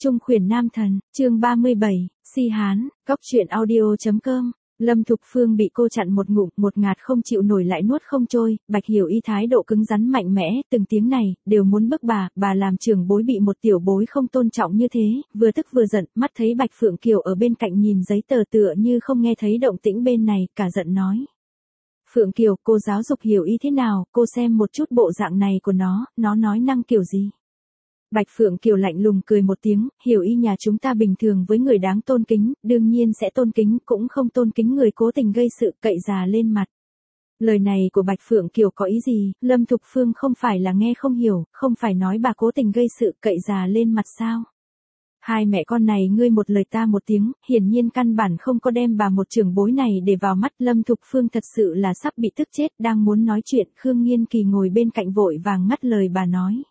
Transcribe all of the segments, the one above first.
Trung khuyển nam thần, chương 37, si hán, góc truyện audio.com. Lâm Thục Phương bị cô chặn một ngụm, một ngạt không chịu nổi lại nuốt không trôi, Bạch Hiểu Y thái độ cứng rắn mạnh mẽ, từng tiếng này, đều muốn bức bà làm trưởng bối bị một tiểu bối không tôn trọng như thế, vừa tức vừa giận, mắt thấy Bạch Phượng Kiều ở bên cạnh nhìn giấy tờ tựa như không nghe thấy động tĩnh bên này, cả giận nói. Phượng Kiều, cô giáo dục Hiểu Y thế nào, cô xem một chút bộ dạng này của nó nói năng kiểu gì. Bạch Phượng Kiều lạnh lùng cười một tiếng, Hiểu Y nhà chúng ta bình thường với người đáng tôn kính, đương nhiên sẽ tôn kính, cũng không tôn kính người cố tình gây sự cậy già lên mặt. Lời này của Bạch Phượng Kiều có ý gì, Lâm Thục Phương không phải là nghe không hiểu, không phải nói bà cố tình gây sự cậy già lên mặt sao? Hai mẹ con này ngươi một lời ta một tiếng, hiển nhiên căn bản không có đem bà một trưởng bối này để vào mắt. Lâm Thục Phương thật sự là sắp bị tức chết, đang muốn nói chuyện, Khương Nghiên Kỳ ngồi bên cạnh vội vàng ngắt lời bà nói.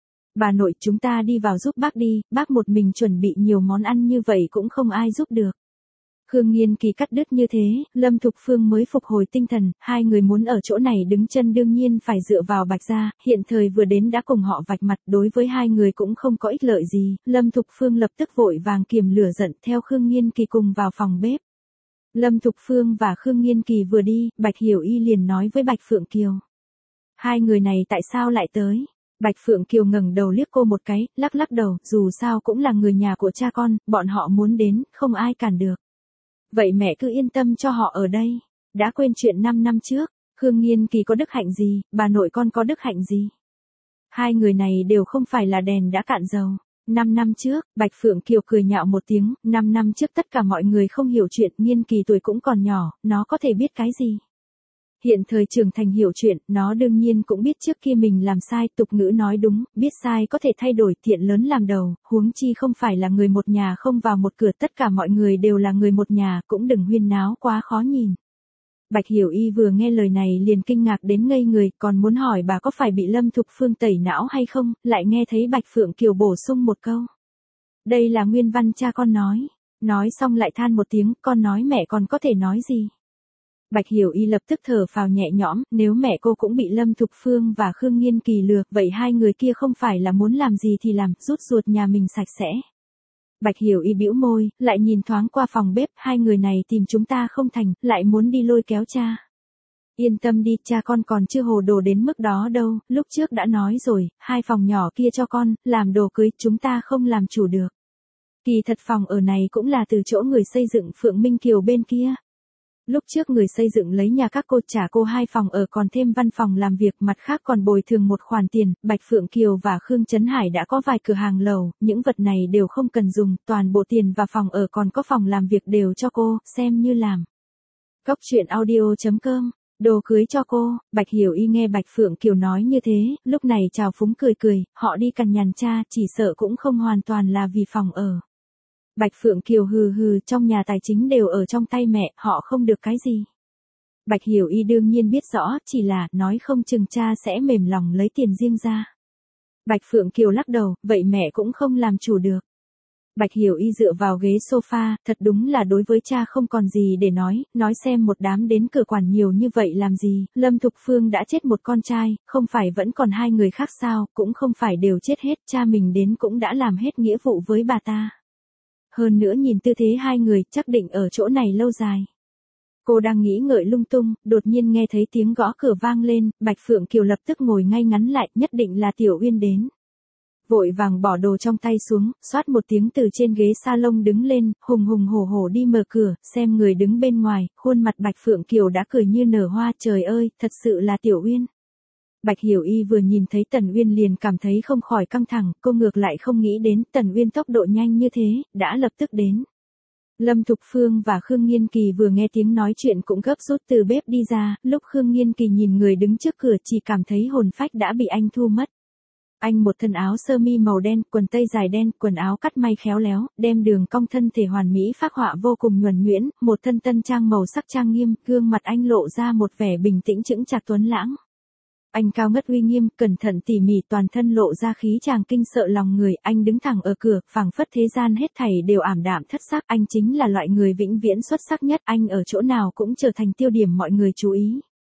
Bà nội, chúng ta đi vào giúp bác đi, bác một mình chuẩn bị nhiều món ăn như vậy cũng không ai giúp được. Khương Nghiên Kỳ cắt đứt như thế, Lâm Thục Phương mới phục hồi tinh thần, hai người muốn ở chỗ này đứng chân đương nhiên phải dựa vào Bạch gia, hiện thời vừa đến đã cùng họ vạch mặt, đối với hai người cũng không có ích lợi gì. Lâm Thục Phương lập tức vội vàng kiềm lửa giận theo Khương Nghiên Kỳ cùng vào phòng bếp. Lâm Thục Phương và Khương Nghiên Kỳ vừa đi, Bạch Hiểu Y liền nói với Bạch Phượng Kiều. Hai người này tại sao lại tới? Bạch Phượng Kiều ngẩng đầu liếc cô một cái, lắc lắc đầu, dù sao cũng là người nhà của cha con, bọn họ muốn đến, không ai cản được. Vậy mẹ cứ yên tâm cho họ ở đây. Đã quên chuyện 5 năm trước, Khương Nghiên Kỳ có đức hạnh gì, bà nội con có đức hạnh gì? Hai người này đều không phải là đèn đã cạn dầu. 5 năm trước, Bạch Phượng Kiều cười nhạo một tiếng, 5 năm trước tất cả mọi người không hiểu chuyện, Nghiên Kỳ tuổi cũng còn nhỏ, nó có thể biết cái gì? Hiện thời trưởng thành hiểu chuyện, nó đương nhiên cũng biết trước kia mình làm sai, tục ngữ nói đúng, biết sai có thể thay đổi, thiện lớn làm đầu, huống chi không phải là người một nhà không vào một cửa, tất cả mọi người đều là người một nhà, cũng đừng huyên náo quá khó nhìn. Bạch Hiểu Y vừa nghe lời này liền kinh ngạc đến ngây người, còn muốn hỏi bà có phải bị Lâm Thục Phương tẩy não hay không, lại nghe thấy Bạch Phượng Kiều bổ sung một câu. Đây là nguyên văn cha con nói xong lại than một tiếng, con nói mẹ còn có thể nói gì. Bạch Hiểu Y lập tức thở phào nhẹ nhõm, nếu mẹ cô cũng bị Lâm Thục Phương và Khương Nghiên Kỳ lừa, vậy hai người kia không phải là muốn làm gì thì làm, rút ruột nhà mình sạch sẽ. Bạch Hiểu Y bĩu môi, lại nhìn thoáng qua phòng bếp, hai người này tìm chúng ta không thành, lại muốn đi lôi kéo cha. Yên tâm đi, cha con còn chưa hồ đồ đến mức đó đâu, lúc trước đã nói rồi, hai phòng nhỏ kia cho con, làm đồ cưới, chúng ta không làm chủ được. Kỳ thật phòng ở này cũng là từ chỗ người xây dựng Phượng Minh Kiều bên kia. Lúc trước người xây dựng lấy nhà các cô trả cô 2 phòng ở còn thêm văn phòng làm việc, mặt khác còn bồi thường một khoản tiền, Bạch Phượng Kiều và Khương Trấn Hải đã có vài cửa hàng lẩu, những vật này đều không cần dùng, toàn bộ tiền và phòng ở còn có phòng làm việc đều cho cô, xem như làm. Góc truyện audio.com, đồ cưới cho cô. Bạch Hiểu Y nghe Bạch Phượng Kiều nói như thế, lúc này chào phúng cười, họ đi cằn nhằn cha, chỉ sợ cũng không hoàn toàn là vì phòng ở. Bạch Phượng Kiều hừ, trong nhà tài chính đều ở trong tay mẹ, họ không được cái gì. Bạch Hiểu Y đương nhiên biết rõ, chỉ là, nói không chừng cha sẽ mềm lòng lấy tiền riêng ra. Bạch Phượng Kiều lắc đầu, vậy mẹ cũng không làm chủ được. Bạch Hiểu Y dựa vào ghế sofa, thật đúng là đối với cha không còn gì để nói xem một đám đến cửa quản nhiều như vậy làm gì, Lâm Thục Phương đã chết một con trai, không phải vẫn còn 2 người khác sao, cũng không phải đều chết hết, cha mình đến cũng đã làm hết nghĩa vụ với bà ta. Hơn nữa nhìn tư thế hai người chắc định ở chỗ này lâu dài. Cô đang nghĩ ngợi lung tung, đột nhiên nghe thấy tiếng gõ cửa vang lên, Bạch Phượng Kiều lập tức ngồi ngay ngắn lại, nhất định là Tiểu Uyên đến. Vội vàng bỏ đồ trong tay xuống, xoát một tiếng từ trên ghế salon đứng lên, hùng hổ đi mở cửa, xem người đứng bên ngoài, khuôn mặt Bạch Phượng Kiều đã cười như nở hoa, trời ơi, thật sự là Tiểu Uyên. Bạch Hiểu Y vừa nhìn thấy Tần Uyên liền cảm thấy không khỏi căng thẳng, cô ngược lại không nghĩ đến Tần Uyên tốc độ nhanh như thế, đã lập tức đến. Lâm Thục Phương và Khương Nghiên Kỳ vừa nghe tiếng nói chuyện cũng gấp rút từ bếp đi ra, lúc Khương Nghiên Kỳ nhìn người đứng trước cửa chỉ cảm thấy hồn phách đã bị anh thu mất. Anh một thân áo sơ mi màu đen, quần tây dài đen, quần áo cắt may khéo léo, đem đường cong thân thể hoàn mỹ phác họa vô cùng nhuần nhuyễn, một thân tân trang màu sắc trang nghiêm, gương mặt anh lộ ra một vẻ bình tĩnh chững chạc tuấn lãng. Anh cao ngất uy nghiêm, cẩn thận tỉ mỉ, toàn thân lộ ra khí chàng kinh sợ lòng người, anh đứng thẳng ở cửa, phảng phất thế gian hết thảy đều ảm đạm thất sắc, anh chính là loại người vĩnh viễn xuất sắc nhất, anh ở chỗ nào cũng trở thành tiêu điểm mọi người chú ý.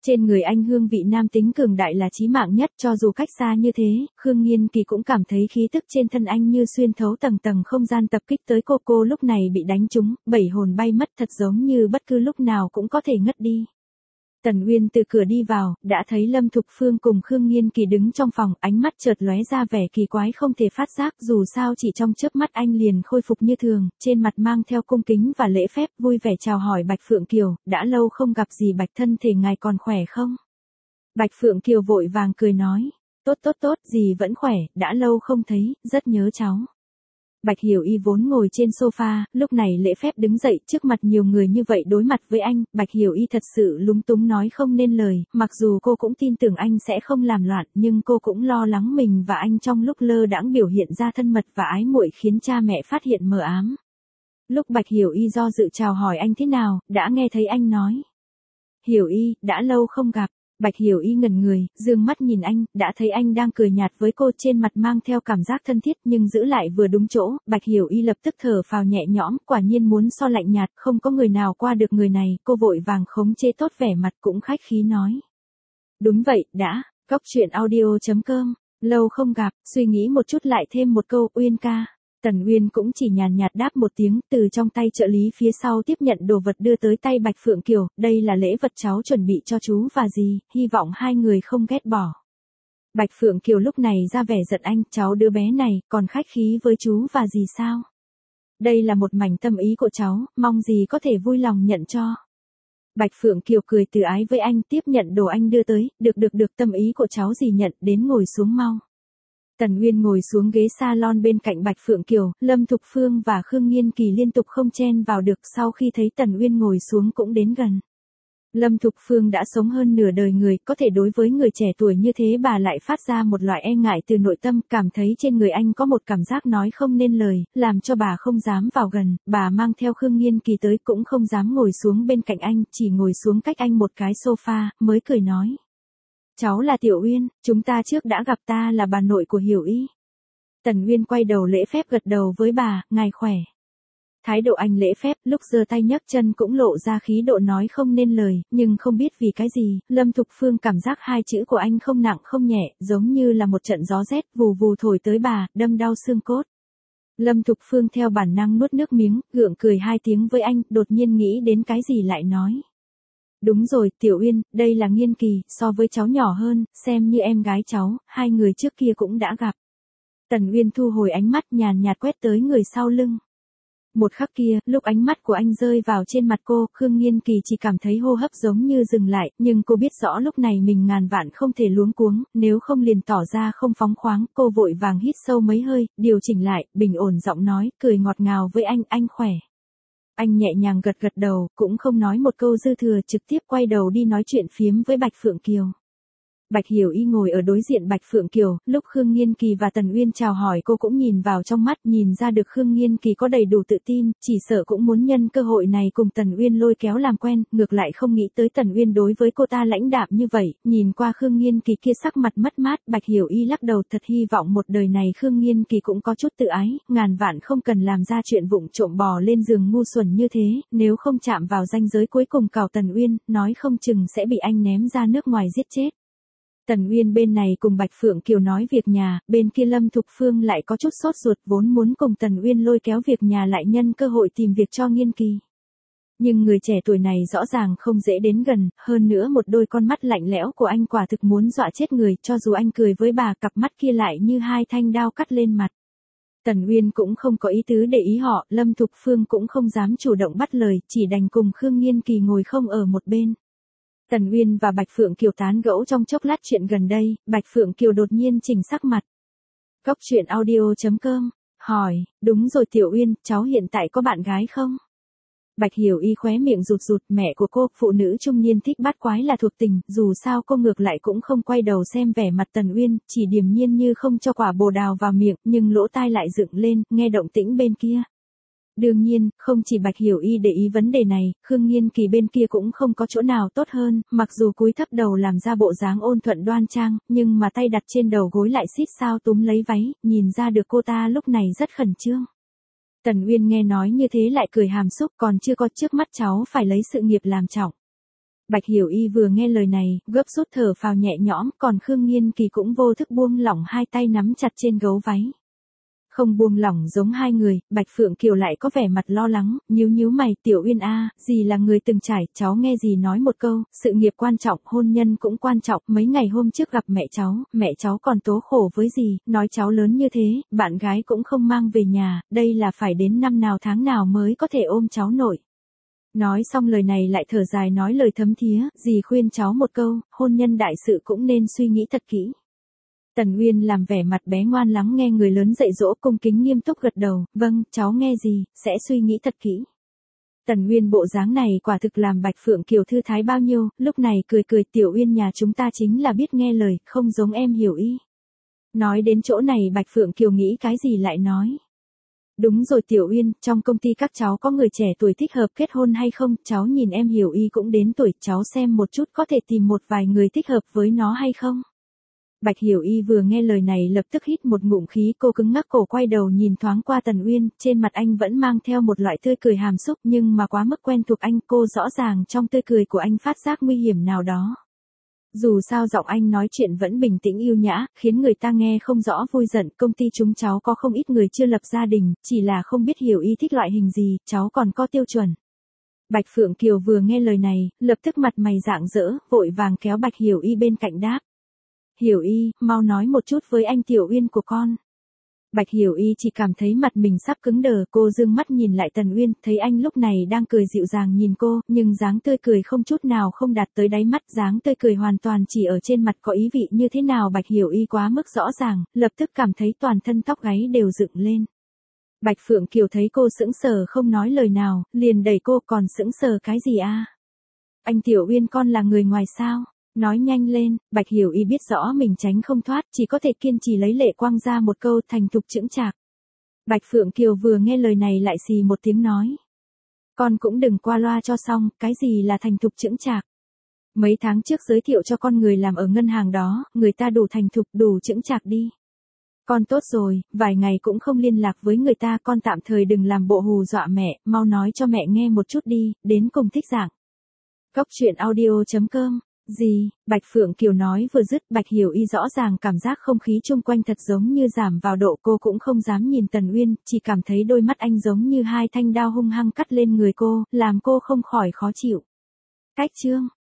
Trên người anh hương vị nam tính cường đại là chí mạng nhất, cho dù cách xa như thế, Khương Nghiên Kỳ cũng cảm thấy khí tức trên thân anh như xuyên thấu tầng tầng không gian tập kích tới cô lúc này bị đánh trúng, bảy hồn bay mất thật giống như bất cứ lúc nào cũng có thể ngất đi. Tần Uyên từ cửa đi vào, đã thấy Lâm Thục Phương cùng Khương Nghiên Kỳ đứng trong phòng, ánh mắt chợt lóe ra vẻ kỳ quái không thể phát giác, dù sao chỉ trong chớp mắt anh liền khôi phục như thường, trên mặt mang theo cung kính và lễ phép, vui vẻ chào hỏi Bạch Phượng Kiều, đã lâu không gặp gì Bạch thân thể ngài còn khỏe không? Bạch Phượng Kiều vội vàng cười nói, tốt, dì vẫn khỏe, đã lâu không thấy, rất nhớ cháu. Bạch Hiểu Y vốn ngồi trên sofa, lúc này lễ phép đứng dậy trước mặt nhiều người như vậy đối mặt với anh, Bạch Hiểu Y thật sự lúng túng nói không nên lời, mặc dù cô cũng tin tưởng anh sẽ không làm loạn, nhưng cô cũng lo lắng mình và anh trong lúc lơ đãng biểu hiện ra thân mật và ái muội khiến cha mẹ phát hiện mờ ám. Lúc Bạch Hiểu Y do dự chào hỏi anh thế nào, đã nghe thấy anh nói. Hiểu Y, đã lâu không gặp. Bạch Hiểu Y ngẩn người, dương mắt nhìn anh, đã thấy anh đang cười nhạt với cô trên mặt mang theo cảm giác thân thiết nhưng giữ lại vừa đúng chỗ, Bạch Hiểu Y lập tức thở phào nhẹ nhõm, quả nhiên muốn so lạnh nhạt, không có người nào qua được người này, cô vội vàng khống chế tốt vẻ mặt cũng khách khí nói. Đúng vậy, đã, Cóc Truyện Audio.com, lâu không gặp, suy nghĩ một chút lại thêm một câu, Uyên ca. Tần Uyên cũng chỉ nhàn nhạt đáp một tiếng, từ trong tay trợ lý phía sau tiếp nhận đồ vật đưa tới tay Bạch Phượng Kiều, đây là lễ vật cháu chuẩn bị cho chú và dì, hy vọng hai người không ghét bỏ. Bạch Phượng Kiều lúc này ra vẻ giận anh, cháu đứa bé này, còn khách khí với chú và dì sao? Đây là một mảnh tâm ý của cháu, mong dì có thể vui lòng nhận cho. Bạch Phượng Kiều cười từ ái với anh, tiếp nhận đồ anh đưa tới, được, tâm ý của cháu dì nhận, đến ngồi xuống mau. Tần Uyên ngồi xuống ghế salon bên cạnh Bạch Phượng Kiều, Lâm Thục Phương và Khương Nghiên Kỳ liên tục không chen vào được, sau khi thấy Tần Uyên ngồi xuống cũng đến gần. Lâm Thục Phương đã sống hơn nửa đời người, có thể đối với người trẻ tuổi như thế bà lại phát ra một loại e ngại từ nội tâm, cảm thấy trên người anh có một cảm giác nói không nên lời, làm cho bà không dám vào gần, bà mang theo Khương Nghiên Kỳ tới cũng không dám ngồi xuống bên cạnh anh, chỉ ngồi xuống cách anh một cái sofa, mới cười nói. Cháu là Tiểu Uyên, chúng ta trước đã gặp, ta là bà nội của Hiểu Y. Tần Uyên quay đầu lễ phép gật đầu với bà, ngài khỏe. Thái độ anh lễ phép, lúc giơ tay nhấc chân cũng lộ ra khí độ nói không nên lời, nhưng không biết vì cái gì, Lâm Thục Phương cảm giác hai chữ của anh không nặng không nhẹ, giống như là một trận gió rét vù vù thổi tới bà, đâm đau xương cốt. Lâm Thục Phương theo bản năng nuốt nước miếng, gượng cười hai tiếng với anh, đột nhiên nghĩ đến cái gì lại nói. Đúng rồi, Tiểu Uyên, đây là Nghiên Kỳ, so với cháu nhỏ hơn, xem như em gái cháu, hai người trước kia cũng đã gặp. Tần Uyên thu hồi ánh mắt nhàn nhạt quét tới người sau lưng. Một khắc kia, lúc ánh mắt của anh rơi vào trên mặt cô, Khương Nghiên Kỳ chỉ cảm thấy hô hấp giống như dừng lại, nhưng cô biết rõ lúc này mình ngàn vạn không thể luống cuống, nếu không liền tỏ ra không phóng khoáng, cô vội vàng hít sâu mấy hơi, điều chỉnh lại, bình ổn giọng nói, cười ngọt ngào với anh khỏe. Anh nhẹ nhàng gật đầu, cũng không nói một câu dư thừa, trực tiếp quay đầu đi nói chuyện phiếm với Bạch Phượng Kiều. Bạch Hiểu Y ngồi ở đối diện Bạch Phượng Kiều, lúc Khương Nghiên Kỳ và Tần Uyên chào hỏi cô cũng nhìn vào trong mắt, nhìn ra được Khương Nghiên Kỳ có đầy đủ tự tin, chỉ sợ cũng muốn nhân cơ hội này cùng Tần Uyên lôi kéo làm quen, ngược lại không nghĩ tới Tần Uyên đối với cô ta lãnh đạm như vậy, nhìn qua Khương Nghiên Kỳ kia sắc mặt mất mát, Bạch Hiểu Y lắc đầu, thật hy vọng một đời này Khương Nghiên Kỳ cũng có chút tự ái, ngàn vạn không cần làm ra chuyện vụng trộm bò lên giường ngu xuẩn như thế, nếu không chạm vào ranh giới cuối cùng cào Tần Uyên, nói không chừng sẽ bị anh ném ra nước ngoài giết chết. Tần Uyên bên này cùng Bạch Phượng Kiều nói việc nhà, bên kia Lâm Thục Phương lại có chút sốt ruột vốn muốn cùng Tần Uyên lôi kéo việc nhà lại nhân cơ hội tìm việc cho Nghiên Kỳ. Nhưng người trẻ tuổi này rõ ràng không dễ đến gần, hơn nữa một đôi con mắt lạnh lẽo của anh quả thực muốn dọa chết người, cho dù anh cười với bà cặp mắt kia lại như hai thanh đao cắt lên mặt. Tần Uyên cũng không có ý tứ để ý họ, Lâm Thục Phương cũng không dám chủ động bắt lời, chỉ đành cùng Khương Nghiên Kỳ ngồi không ở một bên. Tần Uyên và Bạch Phượng Kiều tán gẫu trong chốc lát chuyện gần đây, Bạch Phượng Kiều đột nhiên chỉnh sắc mặt. Cóc Truyện Audio.com, hỏi, đúng rồi Tiểu Uyên, cháu hiện tại có bạn gái không? Bạch Hiểu Y khóe miệng rụt, mẹ của cô, phụ nữ trung niên thích bắt quái là thuộc tình, dù sao cô ngược lại cũng không quay đầu xem vẻ mặt Tần Uyên, chỉ điềm nhiên như không cho quả bồ đào vào miệng, nhưng lỗ tai lại dựng lên, nghe động tĩnh bên kia. Đương nhiên, không chỉ Bạch Hiểu Y để ý vấn đề này, Khương Nghiên Kỳ bên kia cũng không có chỗ nào tốt hơn, mặc dù cúi thấp đầu làm ra bộ dáng ôn thuận đoan trang, nhưng mà tay đặt trên đầu gối lại xít sao túm lấy váy, nhìn ra được cô ta lúc này rất khẩn trương. Tần Uyên nghe nói như thế lại cười hàm xúc, còn chưa có, trước mắt cháu phải lấy sự nghiệp làm trọng. Bạch Hiểu Y vừa nghe lời này, gấp rút thở phào nhẹ nhõm, còn Khương Nghiên Kỳ cũng vô thức buông lỏng hai tay nắm chặt trên gấu váy. Không buông lỏng giống hai người, Bạch Phượng Kiều lại có vẻ mặt lo lắng, nhíu mày, Tiểu Uyên a, dì là người từng trải, cháu nghe dì nói một câu, sự nghiệp quan trọng, hôn nhân cũng quan trọng, mấy ngày hôm trước gặp mẹ cháu còn tố khổ với dì, nói cháu lớn như thế, bạn gái cũng không mang về nhà, đây là phải đến năm nào tháng nào mới có thể ôm cháu nổi. Nói xong lời này lại thở dài nói lời thấm thía, dì khuyên cháu một câu, hôn nhân đại sự cũng nên suy nghĩ thật kỹ. Tần Uyên làm vẻ mặt bé ngoan lắng nghe người lớn dạy dỗ, cung kính nghiêm túc gật đầu, vâng, cháu nghe gì, sẽ suy nghĩ thật kỹ. Tần Uyên bộ dáng này quả thực làm Bạch Phượng Kiều thư thái bao nhiêu, lúc này cười Tiểu Uyên nhà chúng ta chính là biết nghe lời, không giống em Hiểu Y. Nói đến chỗ này Bạch Phượng Kiều nghĩ cái gì lại nói. Đúng rồi Tiểu Uyên, trong công ty các cháu có người trẻ tuổi thích hợp kết hôn hay không, cháu nhìn em Hiểu Y cũng đến tuổi, cháu xem một chút có thể tìm một vài người thích hợp với nó hay không. Bạch Hiểu Y vừa nghe lời này lập tức hít một ngụm khí, cô cứng ngắc cổ quay đầu nhìn thoáng qua Tần Uyên, trên mặt anh vẫn mang theo một loại tươi cười hàm xúc nhưng mà quá mức quen thuộc anh, cô rõ ràng trong tươi cười của anh phát giác nguy hiểm nào đó. Dù sao giọng anh nói chuyện vẫn bình tĩnh yêu nhã, khiến người ta nghe không rõ vui giận, công ty chúng cháu có không ít người chưa lập gia đình, chỉ là không biết Hiểu Y thích loại hình gì, cháu còn có tiêu chuẩn. Bạch Phượng Kiều vừa nghe lời này, lập tức mặt mày rạng rỡ, vội vàng kéo Bạch Hiểu Y bên cạnh đáp. Hiểu Y, mau nói một chút với anh Tiểu Uyên của con. Bạch Hiểu Y chỉ cảm thấy mặt mình sắp cứng đờ, cô dương mắt nhìn lại Tần Uyên, thấy anh lúc này đang cười dịu dàng nhìn cô, nhưng dáng tươi cười không chút nào không đạt tới đáy mắt, dáng tươi cười hoàn toàn chỉ ở trên mặt, có ý vị như thế nào Bạch Hiểu Y quá mức rõ ràng, lập tức cảm thấy toàn thân tóc gáy đều dựng lên. Bạch Phượng Kiều thấy cô sững sờ không nói lời nào, liền đẩy cô, còn sững sờ cái gì a? Anh Tiểu Uyên con là người ngoài sao? Nói nhanh lên. Bạch Hiểu Y biết rõ mình tránh không thoát, chỉ có thể kiên trì lấy lệ quang ra một câu, thành thục chững chạc. Bạch Phượng Kiều vừa nghe lời này lại xì một tiếng nói. Con cũng đừng qua loa cho xong, cái gì là thành thục chững chạc. Mấy tháng trước giới thiệu cho con người làm ở ngân hàng đó, người ta đủ thành thục, đủ chững chạc đi. Con tốt rồi, vài ngày cũng không liên lạc với người ta, con tạm thời đừng làm bộ hù dọa mẹ, mau nói cho mẹ nghe một chút đi, đến cùng thích dạng. Cốc truyện audio.com. Gì? Bạch Phượng Kiều nói vừa dứt, Bạch Hiểu Y rõ ràng cảm giác không khí chung quanh thật giống như giảm vào độ, cô cũng không dám nhìn Tần Uyên, chỉ cảm thấy đôi mắt anh giống như hai thanh đao hung hăng cắt lên người cô, làm cô không khỏi khó chịu. Cách chương